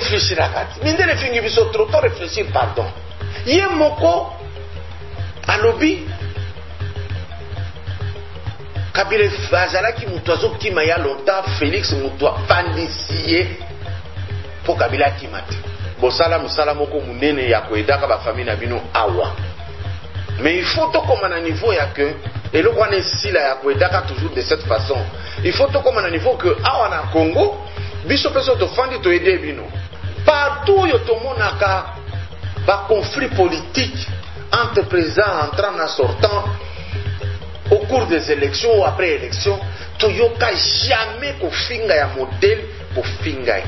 réfléchir à kati mindele fingi biso trop réfléchir pardon ye moko alobi Kabila azalaki mutu azokima ya longtemps Félix mutu afandisi pour Kabila kimati bosala musala moko munene ya koedaka ba famille na bino awa mais il faut to comme à niveau ya que et le roi nesila ya koedaka toujours de cette façon il faut to comme à niveau que awa na Congo biso peso to fandi to aider bino partout yo to monaka ba conflit politique entre président entrant et sortant au cours des élections ou après élections toyoka jamais ko finga ya modèle pour finga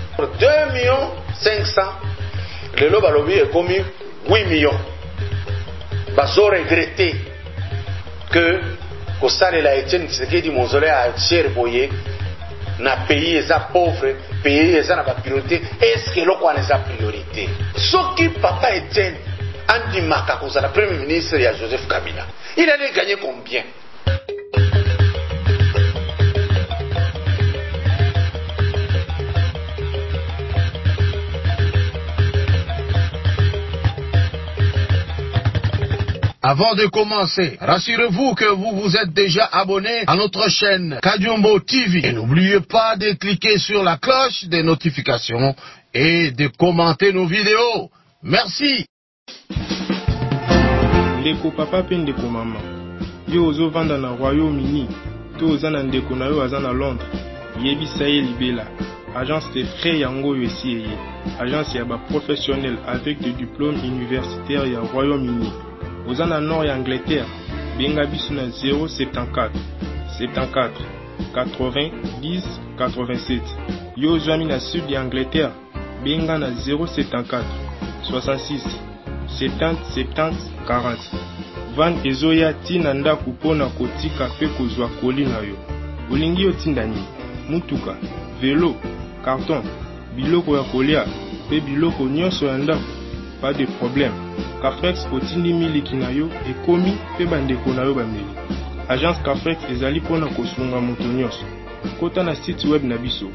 2,5 millions le loba lobby est commis 8 millions baso regretter que kosalela Etienne Tshisekedi mausolée à cher boye na pays eza pauvre pays eza na ba priorité est-ce que loko wana eza priorité soki papa Etienne andimaka kozala premier ministre ya Joseph Kabila il allait gagner combien? Avant de commencer, rassurez-vous que vous vous êtes déjà abonné à notre chaîne Kadiombo TV. Et n'oubliez pas de cliquer sur la cloche des notifications et de commenter nos vidéos. Merci. Ndeko papa pe ndeko mama. Yo ozo vanda na Royaume-Uni. To oza na ndeko na yo aza na Londres. Yebisa ye libela. Agence de frais yango yo esi agence ya ba professionnel avec des diplômes universitaires ya Royaume-Uni. Oza na nord ya Angleterre, benga biso na 074 74 80 10 87. Yo ozwami na sud ya Angleterre, benga na 074 66 70 70 40. Van ezoya tina ndako pona kotika pe kozwa koli na yo. Olingi yo tinda nini? Mutuka, vélo, carton, biloko ya kolia, pe biloko nyonso ya ndako. Pas de problème. Cafrex otindi miliki na yo ekomi pe bandeko na yo bameli. Agence Cafrex ezali pona kosunga moto nyonso. Kota na site web na biso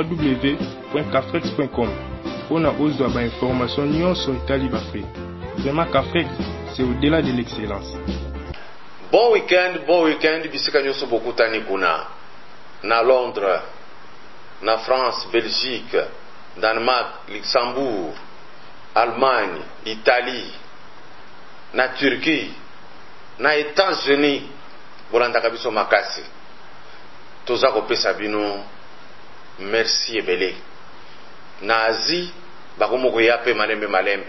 www.cafrex.com pona ozwa ba information nyonso etali ba frais. Vraiment Cafrex c'est au-delà de l'excellence. Bon week-end bisika nyonso bokutani kuna na Londres, na France, Belgique, Danemark, Luxembourg, Allemagne, Italie, na Turquie, na États-Unis, bolandaka biso makasi. Toza kopesa bino merci ebele. Na Asie, bakomoko ya pe malembe.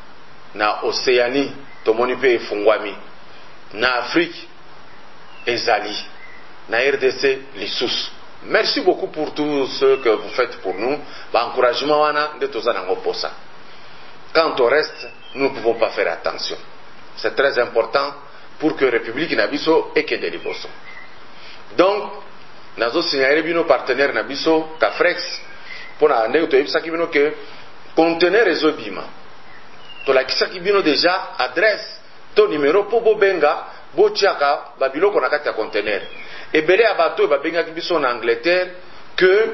Na Océanie, tomoni pe efungwami. Na Afrique, ezali. Na RDC, lisusu. Merci beaucoup pour tout ce que vous faites pour nous. Ba encouragement wana nde toza nango posa. Quant au reste, nous ne pouvons pas faire attention. C'est très important pour que la République Nabiso ait que des liboso. Donc, nous avons signalé nos partenaires Nabiso, Cafrex, pour nous que conteneur réseau Bima. To la kisa kibino déjà adresse ton numéro pour Bobenga, Botiaka, Babilo konakati ya conteneur. Et belé abato babenga kibiso en Angleterre que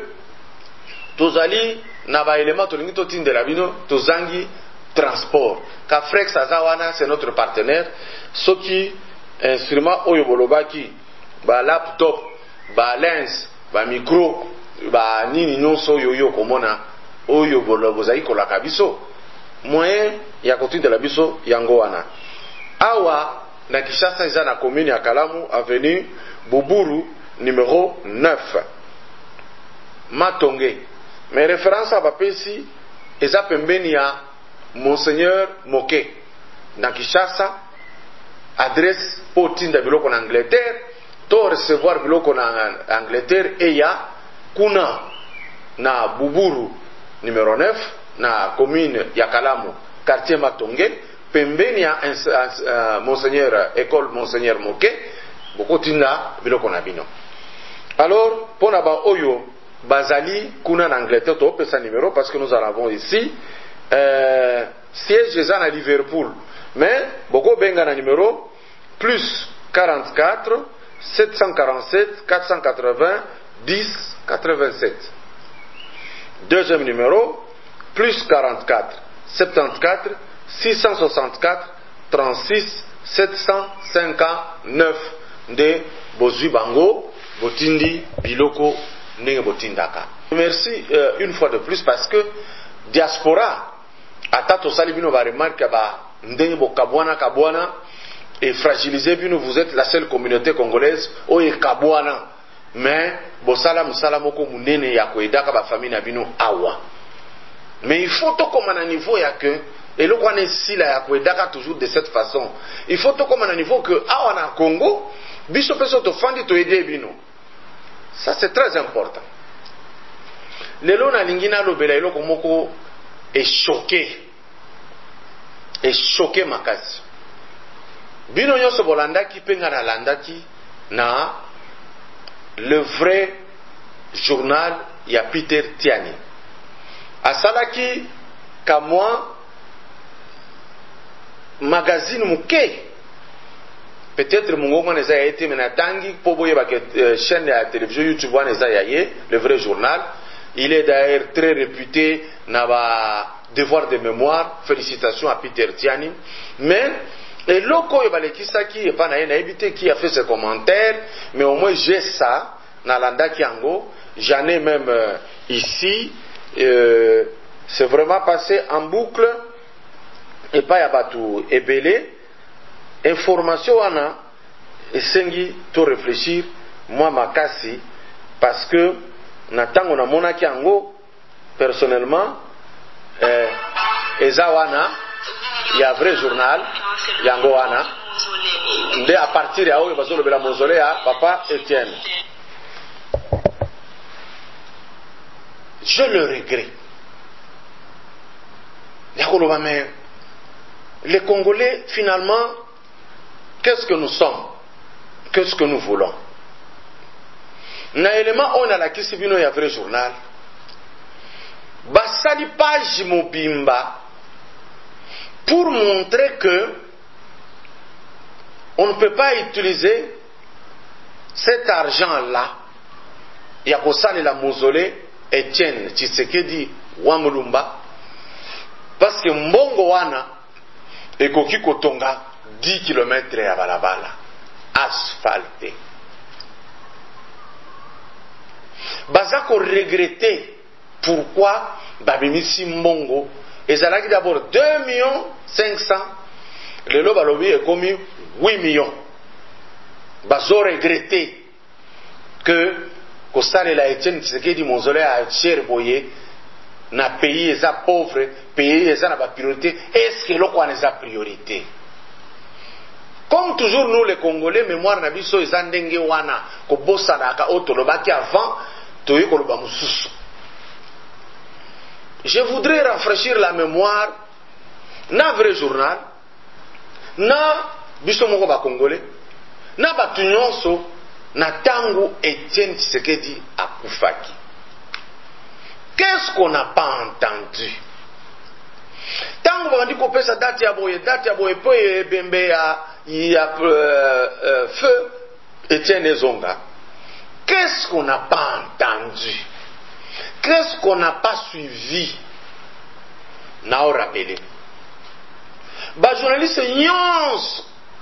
tozali na ba élément to lingi to tindela bino tozangi transport. Cafrex Azawana, c'est notre partenaire. Soki instrument oyo bolobaki, ba laptop, ba lens, ba micro, ba nini nyonso yoyo komona oyo bolobozaki kolaka biso. Moyen ya kotindela biso yango wana. Awa na Kinshasa eza na commune ya Kalamu avenue Buburu numéro 9. Matonge. Mes références à bapesi eza pembeni ya Monseigneur Moke na Kinshasa, adresse pour tinda biloko na Angleterre, to recevoir biloko na Angleterre et ya kuna na Buburu numéro 9 na commune ya Kalamu, quartier Matonge, pembeni ya Monseigneur école Monseigneur Moke, boko tinda biloko na bino. Alors, pona ba oyo bazali kuna na Angleterre to pesa numéro parce que nous en avons ici. Siège à Liverpool, mais beaucoup benga na numéro plus 44 747 480 10 87. Deuxième numéro plus 44 74 664 36 759 nde bozwi bango botindi biloko ndenge botindaka. Merci une fois de plus parce que diaspora ata tosali bino ba remarque ba ndenge kabwana et fragilisé bino, vous êtes la seule communauté congolaise oyo kabwana mais bosala musala moko munene ya koedaka ba famille na bino awa. Mais il faut to comme à niveau ya que et le qu'on est si là ya koedaka toujours de cette façon. Il faut to comme à niveau que awa na Congo biso peso to fandi to aider bino. Ça c'est très important. Lelo na lingina lobela eloko moko est choqué makasi. Bino nyonso bolandaki penga na landaki na le vrai journal ya Peter Tiani. Asalaki kamwa magazine muke. Peut-être mungongo neza ya été menatangi pobo yeba que chaîne de télévision YouTube neza ya ye, le vrai journal. Il est d'ailleurs très réputé na ba devoir de mémoire. Félicitations à Peter Tiani. Mais et loko yobalekisa qui est pas na évité qui a fait ce commentaire, mais au moins j'ai ça na landa kiango, j'en ai même ici. C'est vraiment passé en boucle et pas ya batu ebele. Information wana esengi to réfléchir moi makasi parce que natango na mona kiango personnellement eza wana ya vrai journal yango wana nde à partir ya oyo bazolobela mausolée ya papa Etienne. Je le regrette. Mais les Congolais finalement, qu'est-ce que nous sommes? Qu'est-ce que nous voulons? Na élément on a la kisibino ya vrai journal. Basali page mobimba pour montrer que on ne peut pas utiliser cet argent-là. Il y a kosali la mausolée Etienne Tshisekedi Wamulumba parce que mbongo wana ekoki kotonga 10 km ya balabala asphalté. Baza ko regretter pourquoi babimisi mbongo ezalaki d'abord 2 500 000 lelo balobi ekomi 8 millions. Bazo regretter que kosalela Etienne Tshisekedi mausolée à cher boye na pays eza pauvre, pays eza na ba priorité. Est-ce que loko wana eza priorité? Comme toujours nous les Congolais, mémoire na biso eza ndenge wana ko bosana ka otolobaki avant toyi koloba mususu. Je voudrais rafraîchir la mémoire na vrai journal na biso moko ba Congolais na batu nyonso na tango Etienne Tshisekedi akufaki. Qu'est-ce qu'on n'a pas entendu? Tango bandi ko pesa date ya boye po bembe ya feu Etienne Zonga. Qu'est-ce qu'on n'a pas entendu? Qu'est-ce qu'on n'a pas suivi? Na o rappelé. Ba journaliste nyons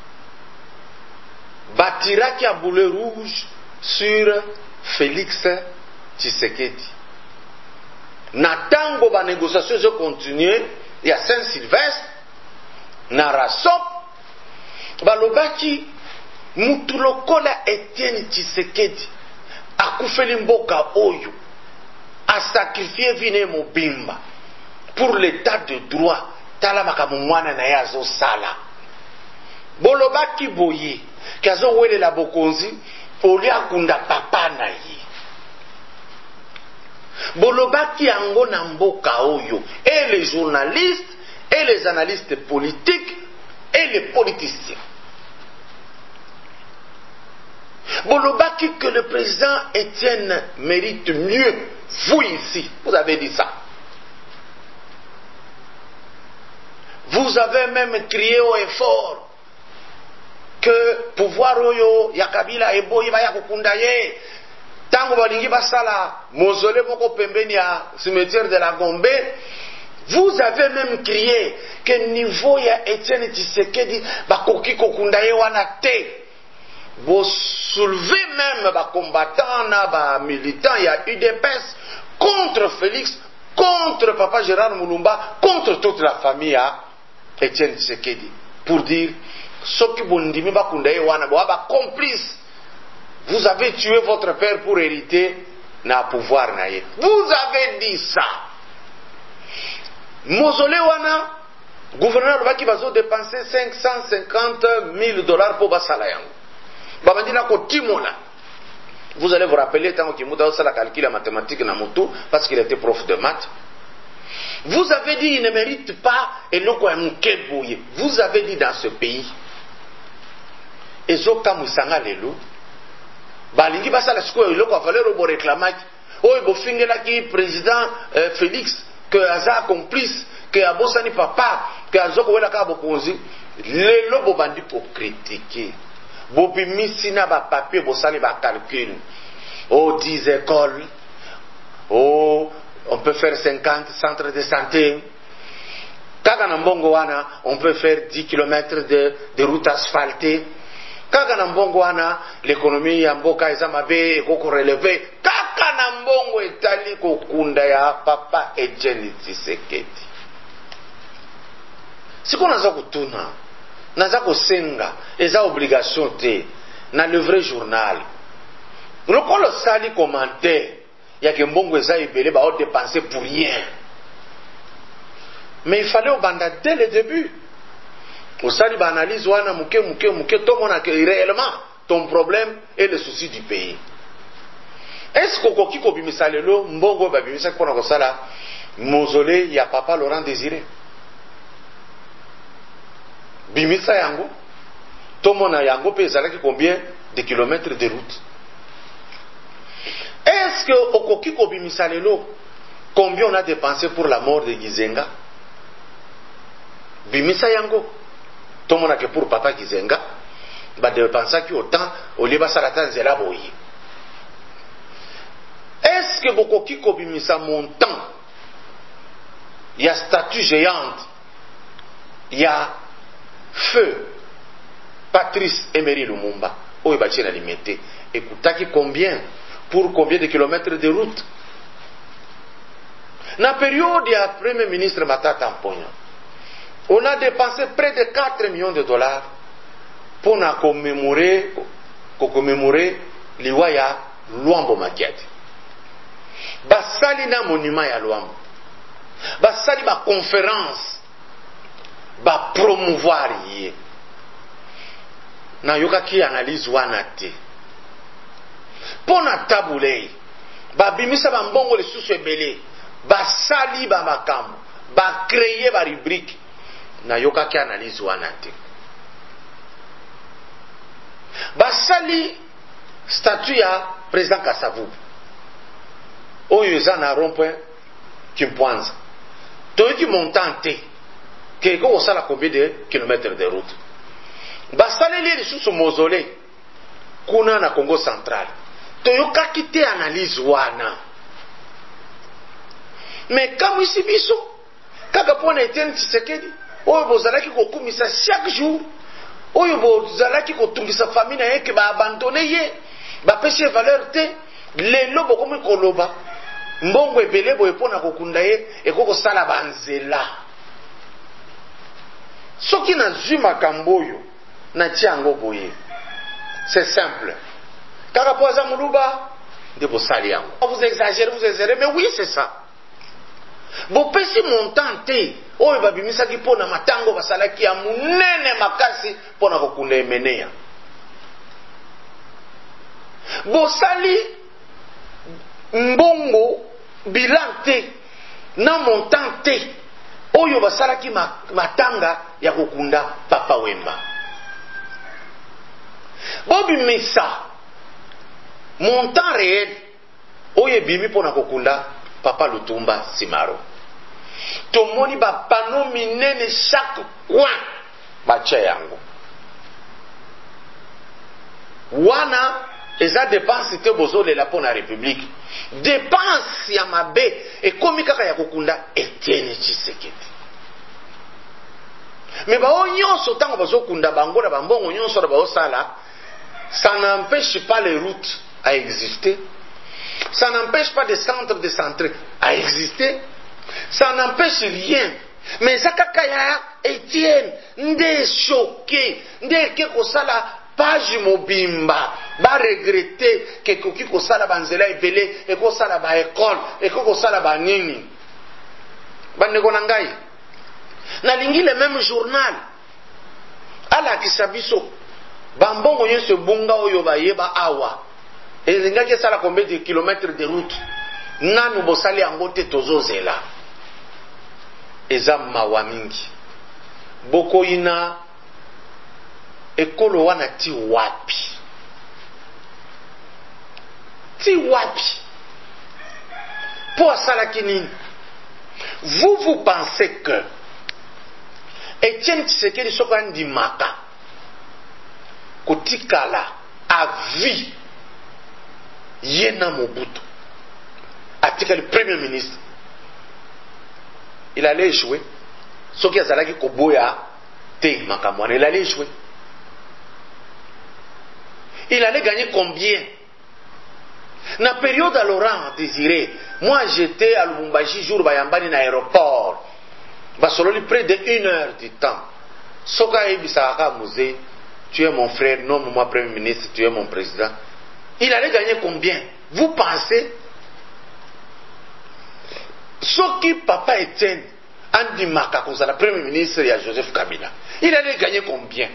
batiraki à boulet rouge sur Félix Tshisekedi. Na tango ba négociation se continuer ya Saint-Sylvestre na Rasop balobaki mutu lokola Etienne Tshisekedi akufeli mboka oyo a sacrifié vine mobimba pour l'état de droit tala makambo mwana na ye azosala bolobaki boye kazo welela bokonzi oli akunda papa na ye bolobaki yango na mboka oyo et les journalistes et les analystes politiques et les politiciens. Bolobaki que le président Etienne mérite mieux. Vous ici, vous avez dit ça. Vous avez même crié haut et fort que pouvoir oyo ya Kabila eboyi ba ya kokunda ye. Tango balingi basala mausolée moko pembeni ya cimetière de la Gombe, Vous avez même crié que niveau ya Etienne Tshisekedi bakoki kokunda ye wana te. Vous soulevez même ba combattants na ba militants ya UDPS contre Félix, contre Papa Gérard Mulumba, contre toute la famille à Etienne Tshisekedi, pour dire soki bondimi bakunda ye wana ba complice. Vous avez tué votre père pour hériter na pouvoir na ye. Vous avez dit ça. Mausolée wana gouverneur baki bazo dépenser 550 000 $ pour basala yango. Babandi na ko timola. Vous allez vous rappeler tant que Kimuta a la calcul mathématique na moto parce qu'il était prof de maths. Vous avez dit il ne mérite pas et loko ya mukeboye. Vous avez dit dans ce pays ezoka musanga lelo balingi basala sikoyo eloko avalero bo réclamaki oyo bofingela ki président Félix que aza complice que abosani papa que azoko wela ka bokonzi lelo bobandi ko critiquer bobimisi na ba papier bosali ba calcul 10 écoles on peut faire 50 centres de santé kaka na mbongo wana on peut faire 10 km de route asphaltée. Kaka na mbongo wana l'économie ya mboka eza mabe ekoko relever. Kaka na mbongo etali kokunda ya Papa Etienne Tshisekedi. Siko naza kutuna naza kosenga eza obligation te na le vrai journal. Lokolo sali commentaire ya ke mbongo eza ebele ba o dépenser pour rien. Mais il fallait obanda dès le début. Au sali ba analyse wana muke tout mona que réellement ton problème est le souci du pays. Est-ce que koki ko bimisa lelo mbongo ba bimisa ko na ko sala mausolée ya Papa Laurent Désiré? Bimisa yango to mona yango pe ezalaki combien de kilomètres de route? Est-ce que okoki ko bimisa lelo combien on a dépensé pour la mort de Gizenga? Bimisa yango tout le monde a que pour Papa Gizenga, bah de penser qu'il autant au lieu de s'arrêter zéla boyi. Est-ce que beaucoup qui kobimisa montant, il y a statue géante, il y a feu, Patrice Emery Lumumba, où il va être alimenté. Écoutez combien pour combien de kilomètres de route? Dans la période, il y a le Premier ministre Matata Mponyo. On a dépensé près de 4 millions de $ pour commémorer l'Iwaya Luambo Makiati. Basali na monument ya Luambo. Basali ba conférence. Ba promouvoir yé. Na yoka ki analyse wana te. Pona tabulei. Ba bimisa ba mbongo le susu ebele. Basali ba makambo. Ba créer ba rubrique. Na yoka ki analyse wana te. Basali statut ya président Kasavubu oyo eza na rond-point Kimpwanza toyoki montant te ke ko osala combien de kilomètres de route. Basaleli lisusu mausolée kuna na Congo central toyokaki te analyse wana. Mais kama isi biso kaka pona Etienne Tshisekedi oyo bozalaki kokumisa chaque jour oyo bozalaki kotungisa famille na ye ke ba abandonné ye ba pese valeur te lelo bokomi koloba mbongo ebele boye pona kokunda ye ekoko sala banzela soki nazwi makambo oyo na tiango boye. C'est simple kaka po aza muluba nde bosali yango. Vous exagérez mais oui c'est ça. Bopesi montant te oyo babimisaki pona matango basalaki ya munene makasi pona kokunda emeneya. Bosali mbongo bilan te na montant te oyo basalaki matanga ya kokunda Papa Wemba. Bobimisa montant réel oyo bimi pona kokunda Papa Lutumba Simaro. Tomoni ba panneau minene chaque coin bacha yango. Wana eza dépense te bozole la pona République. Dépense ya mabe ekomi kaka ya kokunda Etienne Tshisekedi. Mais bao nyonso tango bazo kunda bango na bambongo nyonso na bao sala, ça n'empêche pas les routes à exister. Ça n'empêche pas des centres de santé à exister. Ça n'empêche rien. Mais ça kakaya Etienne ndé choqué, ndé ke kosala page mobimba ba regretter ke koki kosala banzela ebele e kosala ba école e kosala ba nini. Bandeko na ngai na lingi le même journal ala kisabiso bambongo nyonso bunga oyo bayeba awa elinga ke sala combien de kilomètres de route nanu bosali yango te tozozela eza mawa mingi bokoyina ekolo wana ti wapi po asalaki nini? Vous pensez que Etienne Tshisekedi soka ndimaka kotikala à vie yena Mobutu atika le premier ministre, il allait échouer? Soki azalaki koboya te makamwana, il allait échouer. Il allait gagner combien? Na période à Laurent Désiré, moi j'étais à Lubumbashi jour bayambani na aéroport. Basololi près de 1 heure du temps. Soka ebisaka Mouzé, tu es mon frère, non moi premier ministre, tu es mon président. Il allait gagner combien? Vous pensez? Soki papa Etienne Andi Makakoza, la premier ministre, il y a Joseph Kabila. Il allait gagner combien?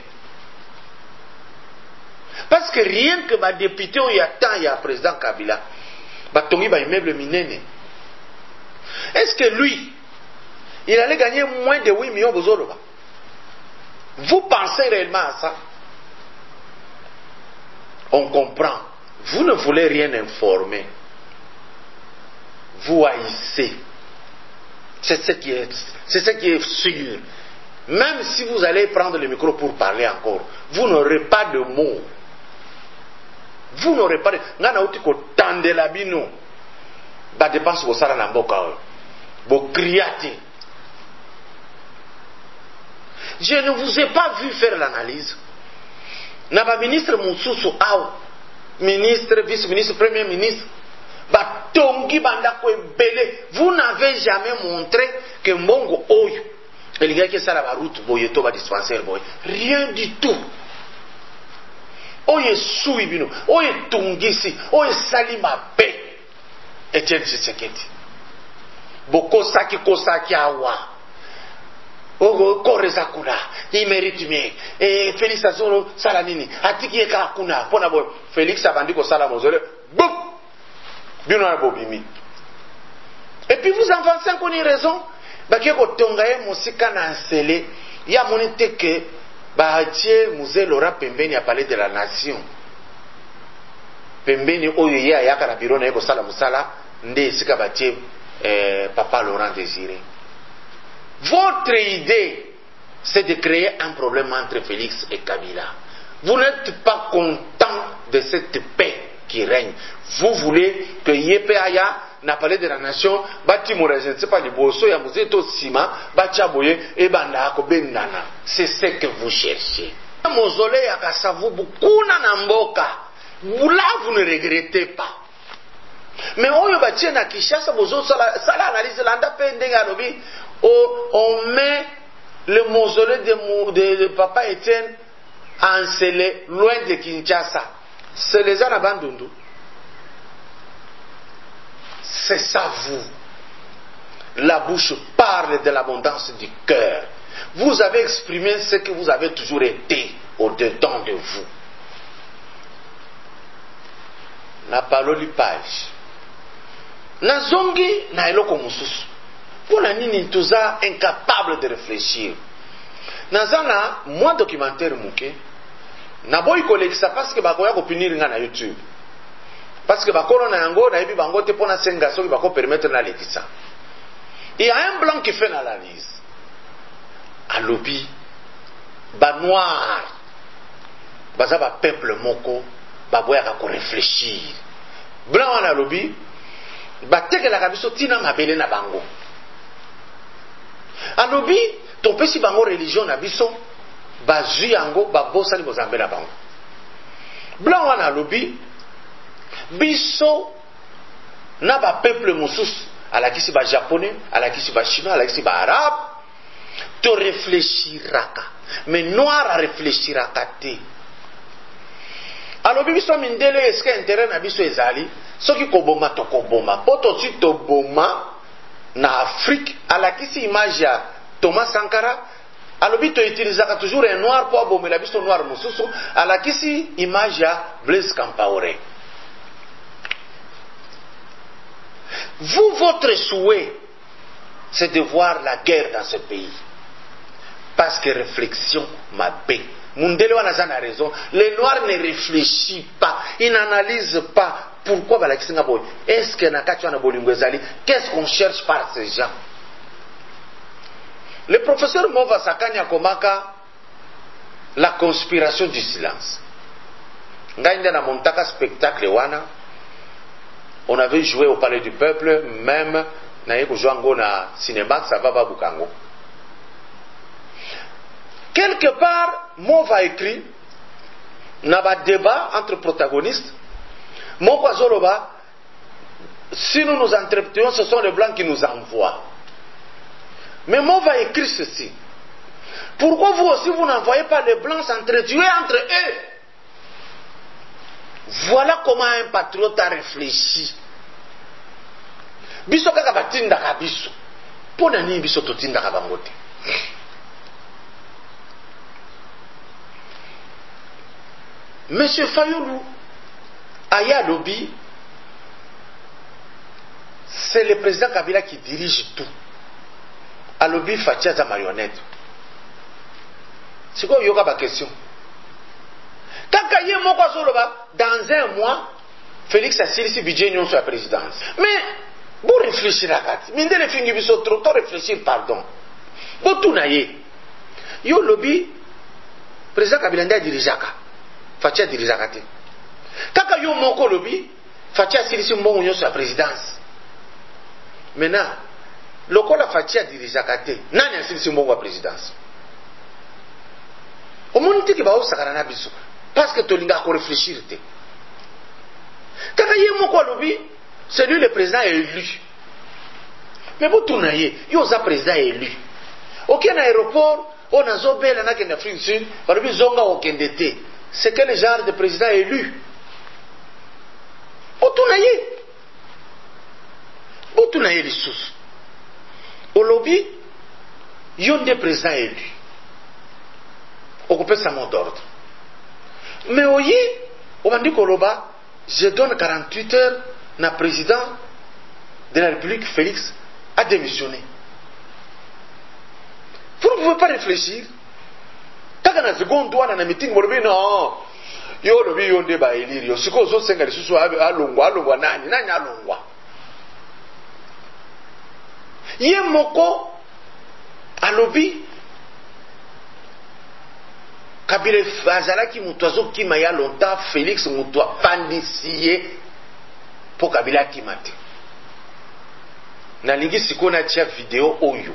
Parce que rien que ma député il y a tant, il y a président Kabila, batongi ba immeuble minene. Est-ce que lui, il allait gagner moins de 8 millions de dollars? Vous pensez réellement à ça? On comprend. Vous ne voulez rien informer. Vous haïssez. C'est ce qui est sûr. Même si vous allez prendre le micro pour parler encore, vous n'aurez pas de mots. Vous n'aurez pas de... Ngana uti ko tandela bino. Ba dépense ko sala na mboka. Bo criate. Je ne vous ai pas vu faire l'analyse. Na ba ministre Moussousou Aou, ministre, vice-ministre, premier ministre, ba tongi banda ko ebele. Vous n'avez jamais montré que Mbongo Oyo, el gars qui sala ba route boyeto ba dispensaire boy, rien du tout. Oye suibino, oye tungisi, oye salima pe. Etienne Tshisekedi. Boko saki kosaki awa. Ogo koreza kuna, il mérite mieux. Et félicitations salanini. Atiki eka kuna, pona boy. Félix abandi ko sala mozole. Boum. Bino na bobimi. Et puis vous avancez encore une raison. Baké ko tongaye musika na nsele. Ya monite que Bahatie Mouzé Laura Pembeni a parlé de la nation. Pembeni oyo ya yaka na biro na yeko sala musala nde sika batie papa Laurent Désiré. Votre idée c'est de créer un problème entre Félix et Kabila. Vous n'êtes pas content de cette paix qui règne. Vous voulez que Yepéaya n'a parlé de la nation, bati mouraje, ne sais pas les bosso, ya Mouzé to sima, bati aboye, et banda ko bendana. C'est ce que vous cherchez. Mozole ya kasavu bukuna na mboka. Là vous ne regrettez pas. Mais oyo bati na Kishasa bozo sala analyse landa pe ndenga lobi. On met le mausolée de papa Etienne en Sélé, loin de Kinshasa. C'est les gens à Bandundu. C'est ça vous. La bouche parle de l'abondance du cœur. Vous avez exprimé ce que vous avez toujours été au-dedans de vous. Na parole page. Na zongi na eloko mususu. Pour la nini tuza incapable de réfléchir. Nazana moi documentaire muke. Na boy kolekisa parce que bakoya ko punir nga na YouTube. Parce que bakolo na yango na yebi bango te pona senga soki bako permettre na lekisa. Il y a un blanc qui fait l'analyse. À lobby ba noir. Baza ba peuple moko ba boya ka ko réfléchir. Blanc na lobby ba tekela kabiso tina mabele na bango. Alobi topesi bango religion na biso bazwi yango babosani bozambe na bango. Blanc wana lobi biso na ba peuple mosusu alakisi ba japonais, alakisi ba chinois, alakisi ba arabe, to réfléchiraka, mais noir a réfléchiraka te. Alobi biso mindele eske intérêt na biso ezali soki koboma to koboma poto si to boma na Afrique alakisi image ya Thomas Sankara. Alobi to utilisaka toujours un noir pour abomela biso noir mosusu alakisi image ya Blaise Compaoré. Vous, votre souhait, c'est de voir la guerre dans ce pays. Parce que réflexion m'a bé. Mundele Wanazan a raison. Les Noirs ne réfléchissent pas. Ils n'analysent pas. Pourquoi est-ce que qu'est-ce qu'on cherche par ces gens? Le professeur Mova Sakanya Komaka, la conspiration du silence. Ngaïnda na montaka spectacle wana. On avait joué au Palais du Peuple, même na joué na cinéma, ça va Bukango. Quelque part, Mova écrit, n'a pas débat entre protagonistes. Mova Zoloba, si nous nous entretenons, ce sont les Blancs qui nous envoient. Mais Mova écrit ceci. Pourquoi vous aussi, vous n'envoyez pas les Blancs s'entretuer entre eux? Voilà comment un patriote a réfléchi. Biso kaka batinda ka biso. Pona ni biso totinda ka bangote. Monsieur Fayoulou, Aya Lobi, c'est le président Kabila qui dirige tout. Alobi Fatia za marionnette. C'est quoi yoga ba question? Kakaye moko azoloba dans un mois Félix Assilisi budget sur la présidence. Mais vous réfléchir à kat. Minde le fingi biso trop réfléchir pardon. Bo tunaye. Yo lobi président Kabila nda dirijaka. Fatia dirijaka te. Kaka yo moko lobi Fatia Assilisi mbongo sur la présidence. Maintenant lokola Fatia dirijaka te. Nani Assilisi mbongo la présidence? Omoniti ki ba osakana na biso. Parce que Tolinga a réfléchir. C'est lui le président élu. Mais vous tournez, il y a un président élu. Aucun aéroport, on a zobé en Afrique du Sud, c'est quel genre de président élu? Vous tournez les sous. Au lobby, il y a des présidents élus. Occupez sa mot d'ordre. Mais oui, on dit Koloba, je donne 48 heures, le président de la République, Félix, a démissionné. Vous ne pouvez pas réfléchir. Quand on a seconde doigt dans un meeting, on dit non, yo lobi yo ndeba élire, yo siko zo senga les sous alongwa nani alongwa. Yé moko alobi Kabila Fazalaki Moutouazo qui m'a ya longtemps, Félix Moutoua pandisier pour Kabila Kimate. Nalingi sikona tia vidéo oyo.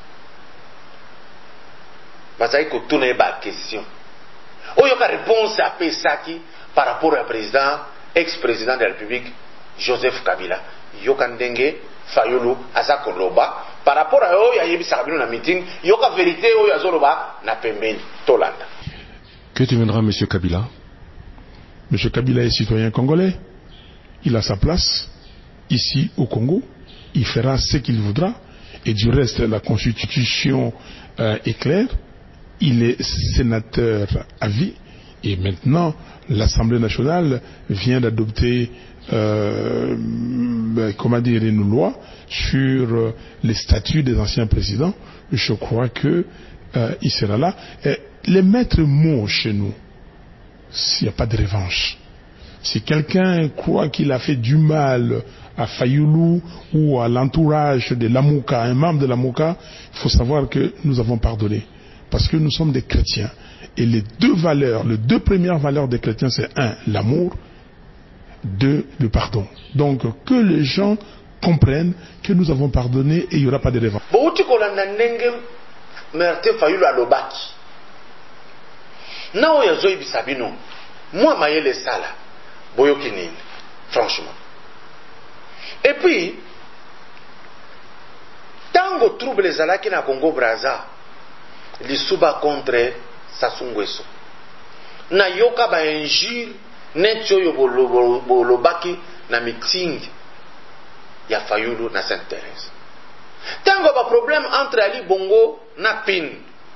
Bazai ko tourner ba question. Oyo ka réponse à Pesaki par rapport au président, ex-président de la République, Joseph Kabila. Yoka ndenge Fayulu Azakoloba par rapport à oyo yebi sakabino na meeting, yoka vérité oyo azoloba na pembeni tolanda. Que deviendra M. Kabila? M. Kabila est citoyen congolais. Il a sa place ici au Congo. Il fera ce qu'il voudra. Et du reste, la constitution est claire. Il est sénateur à vie. Et maintenant, l'Assemblée nationale vient d'adopter une loi sur les statuts des anciens présidents. Je crois que il sera là. Et les maîtres mots chez nous, s'il n'y a pas de revanche. Si quelqu'un croit qu'il a fait du mal à Fayoulou ou à l'entourage de l'Amouka, un membre de l'Amouka, il faut savoir que nous avons pardonné. Parce que nous sommes des chrétiens. Et les deux premières valeurs des chrétiens, c'est un, l'amour, deux, le pardon. Donc que les gens comprennent que nous avons pardonné et il n'y aura pas de revanche. Martin Fayulu alobaki na oyo azoyebisa bino mwa mayele sala boyoki nini franchement. Et puis tango trouble ezalaki na Congo Brazza lisuba contre Sassou Nguesso na yoka ba injure neti oyo bolobaki na meeting ya Fayulu na Sainte-Thérèse. Tango ba problème entre Ali Bongo na PIN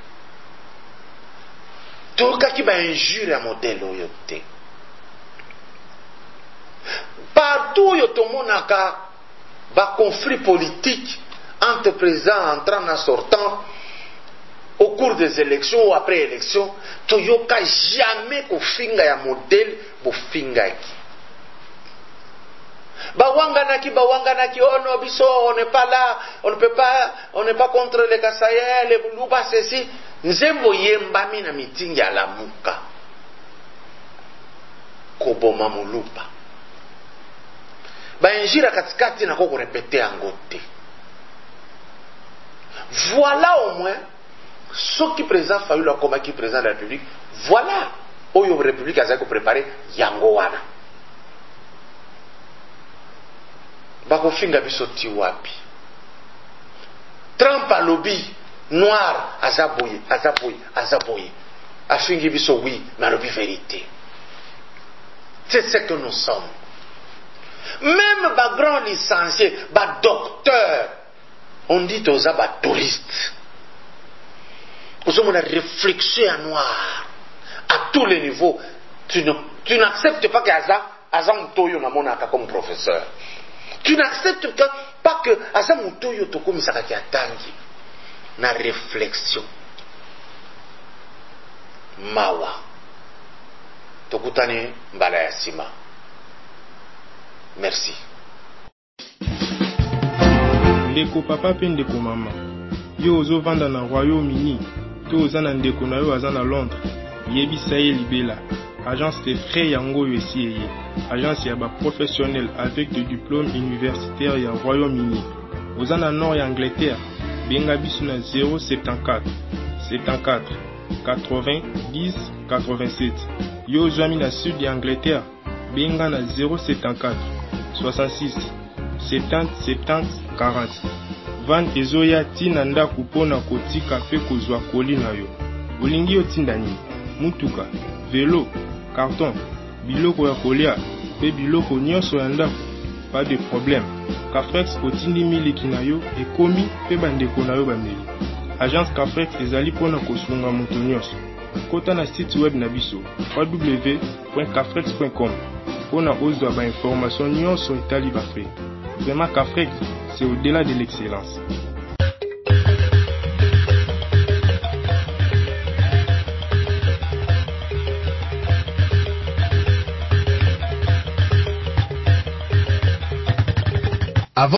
tokaki ba injure ya modèle oyo te. Partout oyo tomonaka ba conflit politique entre président entrant na sortant au cours des élections ou après élections, toyoka jamais kofinga ya modèle bofingaki. Bawanganaki, oh non, biso, on n'est pas là, on n'est pas contre les Kasaïens, les Buluba, ceci. Nzembo yembami na meeting ya Lamuka. Koboma Mulupa. Injira katikati na koko répéter angote. Voilà au moins ce qui présente Fayulu comme qui présente la République. Voilà où la République a préparé yango wana. Bako finga biso ti wapi. Trump a lobby noir azaboye. Afingi biso oui, mais lobby vérité. C'est ce que nous sommes. Même ba grand licencié, ba docteur, on dit aux ba touristes. Nous avons une réflexion à noir à tous les niveaux. Tu n'acceptes pas qu'Azam Toyo n'a monaka comme professeur. Tu n'acceptes pas que Azam Toyo to comme ça qui attendent. Na réflexion. Mawa. Tokutani mbala ya sima. Merci. Ndeko papa pe ndeko mama. Yo ozo vanda na Royaume-Uni. To oza na ndeko na yo aza na Londres. Yebisa ye libela. Agence de frais yango yo esi eye. Agence ya ba professionnel avec des diplômes universitaires ya Royaume-Uni. Oza na nord ya Angleterre. Benga biso na 074 74 80 10 87. Yo ozwami na sud ya Angleterre. Benga na 074 66 70 70 40. Van ezoya tina ndaku pona kotika pe kozwa koli na yo. Olingi yo tinda nini? Mutuka, vélo, carton, biloko ya kolia, pe biloko nyonso ya ndaku. Pas de problème. Cafrex otindi miliki na yo ekomi pe bandeko na yo bameli. Agence Cafrex ezali pona kosunga moto nyonso. Kota na site web na biso www.cafrex.com pona ozwa ba information nyonso etali ba frais. Vraiment Cafrex, c'est au-delà de l'excellence.